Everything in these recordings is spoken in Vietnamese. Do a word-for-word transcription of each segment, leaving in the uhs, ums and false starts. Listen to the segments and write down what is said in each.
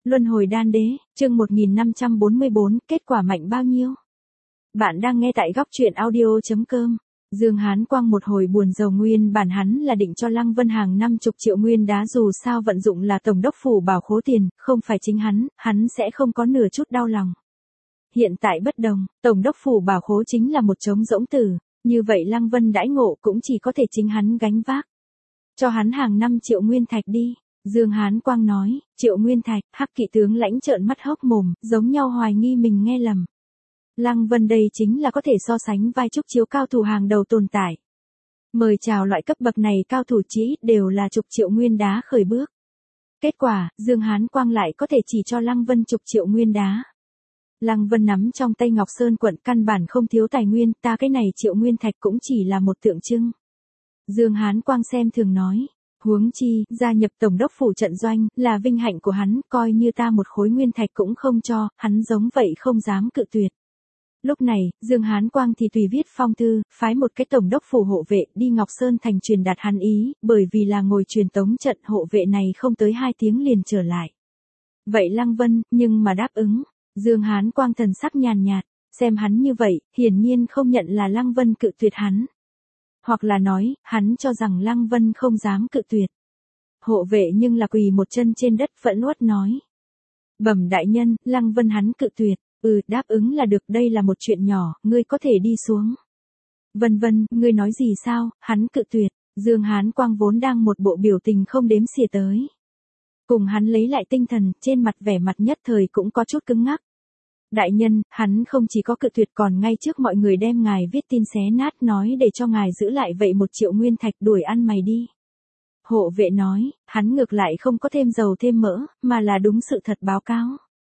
Luân hồi đan đế, chương một nghìn năm trăm bốn mươi bốn, kết quả mạnh bao nhiêu? Bạn đang nghe tại góc truyện audio chấm com. Dương Hán Quang một hồi buồn rầu, nguyên bản hắn là định cho Lăng Vân hàng năm chục triệu nguyên đá, dù sao vận dụng là tổng đốc phủ bảo khố tiền, không phải chính hắn, hắn sẽ không có nửa chút đau lòng. Hiện tại bất đồng, tổng đốc phủ bảo khố chính là một trống rỗng tử, như vậy Lăng Vân đãi ngộ cũng chỉ có thể chính hắn gánh vác. Cho hắn hàng năm triệu nguyên thạch đi. Dương Hán Quang nói, triệu nguyên thạch, Hắc Kỵ tướng lãnh trợn mắt hốc mồm, giống nhau hoài nghi mình nghe lầm. Lăng Vân đây chính là có thể so sánh vai trúc chiếu cao thủ hàng đầu tồn tại. Mời chào loại cấp bậc này cao thủ chí ít đều là chục triệu nguyên đá khởi bước. Kết quả, Dương Hán Quang lại có thể chỉ cho Lăng Vân chục triệu nguyên đá. Lăng Vân nắm trong tay Ngọc Sơn quận, căn bản không thiếu tài nguyên, ta cái này triệu nguyên thạch cũng chỉ là một tượng trưng. Dương Hán Quang xem thường nói. Huống chi, gia nhập tổng đốc phủ trận doanh, là vinh hạnh của hắn, coi như ta một khối nguyên thạch cũng không cho, hắn giống vậy không dám cự tuyệt. Lúc này, Dương Hán Quang thì tùy viết phong thư, phái một cái tổng đốc phủ hộ vệ đi Ngọc Sơn thành truyền đạt hắn ý, bởi vì là ngồi truyền tống trận, hộ vệ này không tới hai tiếng liền trở lại. Vậy Lăng Vân, nhưng mà đáp ứng. Dương Hán Quang thần sắc nhàn nhạt, xem hắn như vậy, hiển nhiên không nhận là Lăng Vân cự tuyệt hắn. Hoặc là nói, hắn cho rằng Lăng Vân không dám cự tuyệt. Hộ vệ nhưng là quỳ một chân trên đất phẫn uất nói. Bẩm đại nhân, Lăng Vân hắn cự tuyệt, ừ, đáp ứng là được, đây là một chuyện nhỏ, ngươi có thể đi xuống. Vân vân, ngươi nói gì sao, hắn cự tuyệt, Dương Hán Quang vốn đang một bộ biểu tình không đếm xỉa tới. Cùng hắn lấy lại tinh thần, trên mặt vẻ mặt nhất thời cũng có chút cứng ngắc. Đại nhân, hắn không chỉ có cự tuyệt còn ngay trước mọi người đem ngài viết tin xé nát, nói để cho ngài giữ lại vậy một triệu nguyên thạch, đuổi ăn mày đi. Hộ vệ nói, hắn ngược lại không có thêm dầu thêm mỡ, mà là đúng sự thật báo cáo.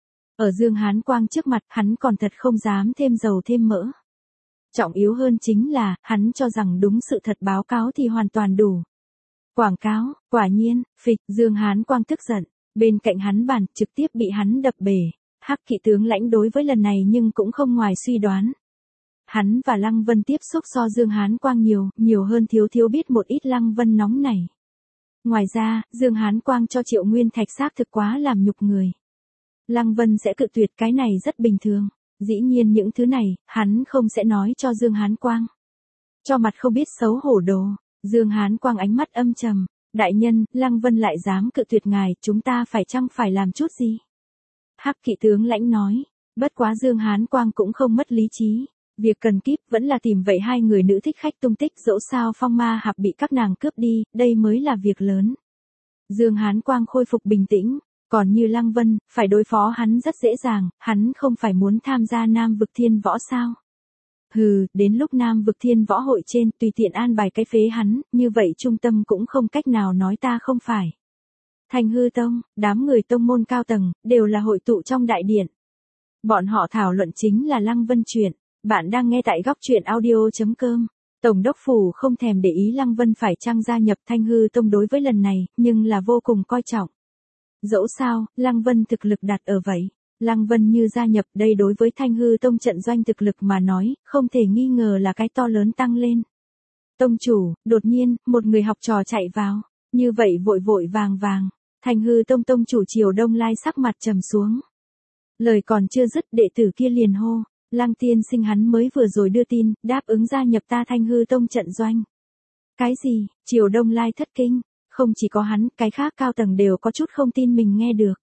Ở Dương Hán Quang trước mặt, hắn còn thật không dám thêm dầu thêm mỡ. Trọng yếu hơn chính là, hắn cho rằng đúng sự thật báo cáo thì hoàn toàn đủ. Quảng cáo, quả nhiên, phịch, Dương Hán Quang tức giận, bên cạnh hắn bàn, trực tiếp bị hắn đập bể. Hắc Kỵ tướng lãnh đối với lần này nhưng cũng không ngoài suy đoán. Hắn và Lăng Vân tiếp xúc so Dương Hán Quang nhiều, nhiều hơn thiếu thiếu biết một ít Lăng Vân nóng này. Ngoài ra, Dương Hán Quang cho triệu nguyên thạch xác thực quá làm nhục người. Lăng Vân sẽ cự tuyệt, cái này rất bình thường. Dĩ nhiên những thứ này, hắn không sẽ nói cho Dương Hán Quang. Cho mặt không biết xấu hổ đồ, Dương Hán Quang ánh mắt âm trầm. Đại nhân, Lăng Vân lại dám cự tuyệt ngài, chúng ta phải chăng phải làm chút gì? Hắc Kỵ tướng lãnh nói, bất quá Dương Hán Quang cũng không mất lý trí. Việc cần kíp vẫn là tìm vậy hai người nữ thích khách tung tích, dẫu sao Phong Ma Hạp bị các nàng cướp đi, đây mới là việc lớn. Dương Hán Quang khôi phục bình tĩnh, còn như Lăng Vân, phải đối phó hắn rất dễ dàng, hắn không phải muốn tham gia Nam Vực Thiên Võ sao? Hừ, đến lúc Nam Vực Thiên Võ hội trên tùy tiện an bài cái phế hắn, như vậy trung tâm cũng không cách nào nói ta không phải. Thanh Hư Tông, đám người tông môn cao tầng, đều là hội tụ trong đại điện. Bọn họ thảo luận chính là Lăng Vân chuyện. Bạn đang nghe tại góc truyện audio chấm com. Tổng đốc phủ không thèm để ý Lăng Vân phải chăng gia nhập Thanh Hư Tông đối với lần này, nhưng là vô cùng coi trọng. Dẫu sao, Lăng Vân thực lực đặt ở vậy. Lăng Vân như gia nhập đây đối với Thanh Hư Tông trận doanh thực lực mà nói, không thể nghi ngờ là cái to lớn tăng lên. Tông chủ, đột nhiên, một người học trò chạy vào. Như vậy vội vội vàng vàng. Thanh Hư Tông tông chủ Triều Đông Lai sắc mặt trầm xuống. Lời còn chưa dứt, đệ tử kia liền hô, Lăng tiên sinh hắn mới vừa rồi đưa tin, đáp ứng gia nhập ta Thanh Hư Tông trận doanh. Cái gì? Triều Đông Lai thất kinh, không chỉ có hắn, cái khác cao tầng đều có chút không tin mình nghe được.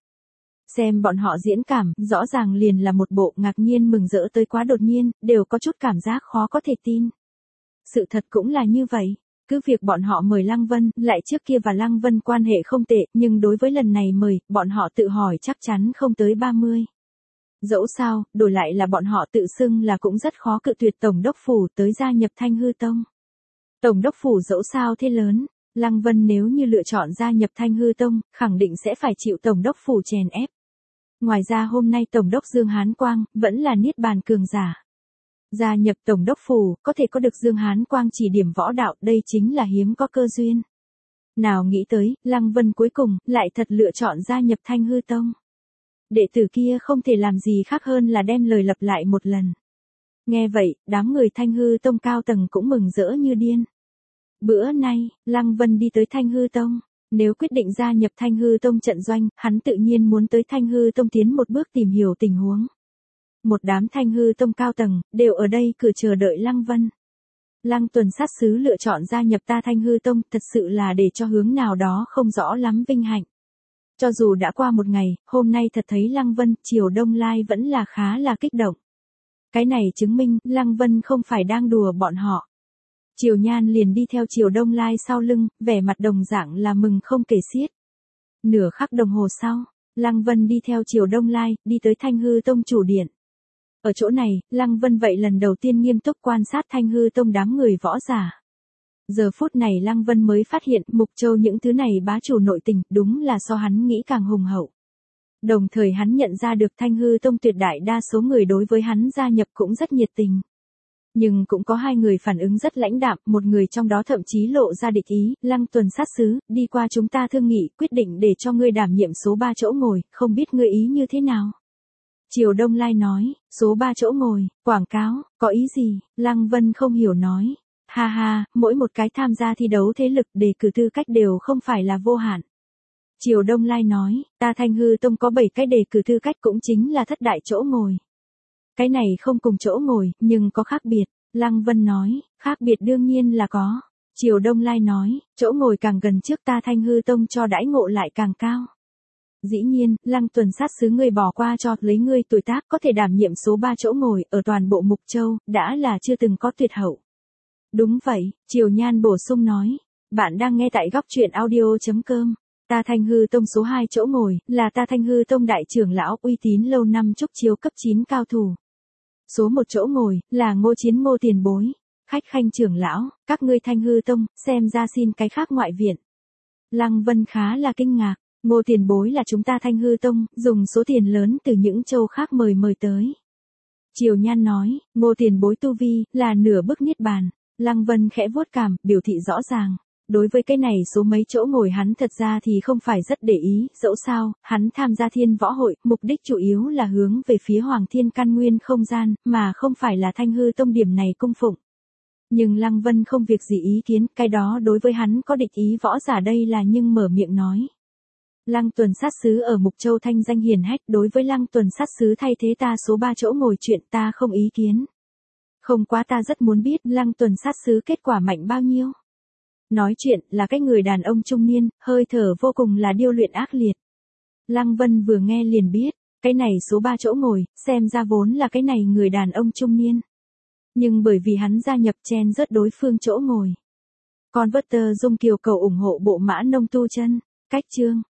Xem bọn họ diễn cảm, rõ ràng liền là một bộ ngạc nhiên mừng rỡ tới quá đột nhiên, đều có chút cảm giác khó có thể tin. Sự thật cũng là như vậy. Cứ việc bọn họ mời Lăng Vân, lại trước kia và Lăng Vân quan hệ không tệ, nhưng đối với lần này mời, bọn họ tự hỏi chắc chắn không tới ba mươi. Dẫu sao, đổi lại là bọn họ tự xưng là cũng rất khó cự tuyệt Tổng đốc phủ tới gia nhập Thanh Hư Tông. Tổng đốc phủ dẫu sao thế lớn, Lăng Vân nếu như lựa chọn gia nhập Thanh Hư Tông, khẳng định sẽ phải chịu Tổng đốc phủ chèn ép. Ngoài ra hôm nay Tổng đốc Dương Hán Quang, vẫn là niết bàn cường giả. Gia nhập Tổng đốc phủ, có thể có được Dương Hán Quang chỉ điểm võ đạo, đây chính là hiếm có cơ duyên. Nào nghĩ tới, Lăng Vân cuối cùng, lại thật lựa chọn gia nhập Thanh Hư Tông. Đệ tử kia không thể làm gì khác hơn là đem lời lặp lại một lần. Nghe vậy, đám người Thanh Hư Tông cao tầng cũng mừng rỡ như điên. Bữa nay, Lăng Vân đi tới Thanh Hư Tông. Nếu quyết định gia nhập Thanh Hư Tông trận doanh, hắn tự nhiên muốn tới Thanh Hư Tông tiến một bước tìm hiểu tình huống. Một đám Thanh Hư Tông cao tầng, đều ở đây cửa chờ đợi Lăng Vân. Lăng Tuần Sát Sứ lựa chọn gia nhập ta Thanh Hư Tông, thật sự là để cho hướng nào đó không rõ lắm vinh hạnh. Cho dù đã qua một ngày, hôm nay thật thấy Lăng Vân, Triều Đông Lai vẫn là khá là kích động. Cái này chứng minh, Lăng Vân không phải đang đùa bọn họ. Triều Nhan liền đi theo Triều Đông Lai sau lưng, vẻ mặt đồng dạng là mừng không kể xiết. Nửa khắc đồng hồ sau, Lăng Vân đi theo Triều Đông Lai, đi tới Thanh Hư Tông chủ điện. Ở chỗ này, Lăng Vân vậy lần đầu tiên nghiêm túc quan sát Thanh Hư Tông đám người võ giả. Giờ phút này Lăng Vân mới phát hiện Mục Châu những thứ này bá chủ nội tình đúng là so hắn nghĩ càng hùng hậu. Đồng thời hắn nhận ra được Thanh Hư Tông tuyệt đại đa số người đối với hắn gia nhập cũng rất nhiệt tình. Nhưng cũng có hai người phản ứng rất lãnh đạm, một người trong đó thậm chí lộ ra địch ý, Lăng Tuần Sát Sứ, đi qua chúng ta thương nghị, quyết định để cho ngươi đảm nhiệm số ba chỗ ngồi, không biết ngươi ý như thế nào. Triều Đông Lai nói, số ba chỗ ngồi, quảng cáo, có ý gì, Lăng Vân không hiểu nói. Ha ha, mỗi một cái tham gia thi đấu thế lực đề cử tư cách đều không phải là vô hạn. Triều Đông Lai nói, ta Thanh Hư Tông có bảy cái đề cử tư cách cũng chính là thất đại chỗ ngồi. Cái này không cùng chỗ ngồi, nhưng có khác biệt. Lăng Vân nói, khác biệt đương nhiên là có. Triều Đông Lai nói, chỗ ngồi càng gần trước ta Thanh Hư Tông cho đãi ngộ lại càng cao. Dĩ nhiên, Lăng Tuần Sát Sứ người bỏ qua cho lấy ngươi tuổi tác có thể đảm nhiệm số ba chỗ ngồi ở toàn bộ Mục Châu, đã là chưa từng có tuyệt hậu. Đúng vậy, Triều Nhan bổ sung nói. Bạn đang nghe tại góc truyện audio chấm com. Ta Thanh Hư Tông số hai chỗ ngồi, là ta Thanh Hư Tông đại trưởng lão uy tín lâu năm Trúc Chiếu cấp chín cao thủ. Số một chỗ ngồi, là Ngô Chiến Ngô tiền bối. Khách khanh trưởng lão, các ngươi Thanh Hư Tông, xem ra xin cái khác ngoại viện. Lăng Vân khá là kinh ngạc, Ngô tiền bối là chúng ta Thanh Hư Tông, dùng số tiền lớn từ những châu khác mời mời tới. Triều Nhan nói, Ngô tiền bối tu vi, là nửa bước niết bàn. Lăng Vân khẽ vuốt cằm, biểu thị rõ ràng. Đối với cái này số mấy chỗ ngồi hắn thật ra thì không phải rất để ý, dẫu sao, hắn tham gia thiên võ hội, mục đích chủ yếu là hướng về phía Hoàng Thiên Căn Nguyên không gian, mà không phải là Thanh Hư Tông điểm này cung phụng. Nhưng Lăng Vân không việc gì ý kiến, cái đó đối với hắn có địch ý võ giả đây là nhưng mở miệng nói. Lăng Tuần Sát Sứ ở Mục Châu thanh danh hiển hách, đối với Lăng Tuần Sát Sứ thay thế ta số ba chỗ ngồi chuyện ta không ý kiến. Không quá ta rất muốn biết Lăng Tuần Sát Sứ kết quả mạnh bao nhiêu. Nói chuyện là cái người đàn ông trung niên, hơi thở vô cùng là điêu luyện ác liệt. Lăng Vân vừa nghe liền biết, cái này số ba chỗ ngồi, xem ra vốn là cái này người đàn ông trung niên. Nhưng bởi vì hắn gia nhập chen rớt đối phương chỗ ngồi. Converter Dung Kiều cầu ủng hộ bộ mã nông tu chân, cách chương.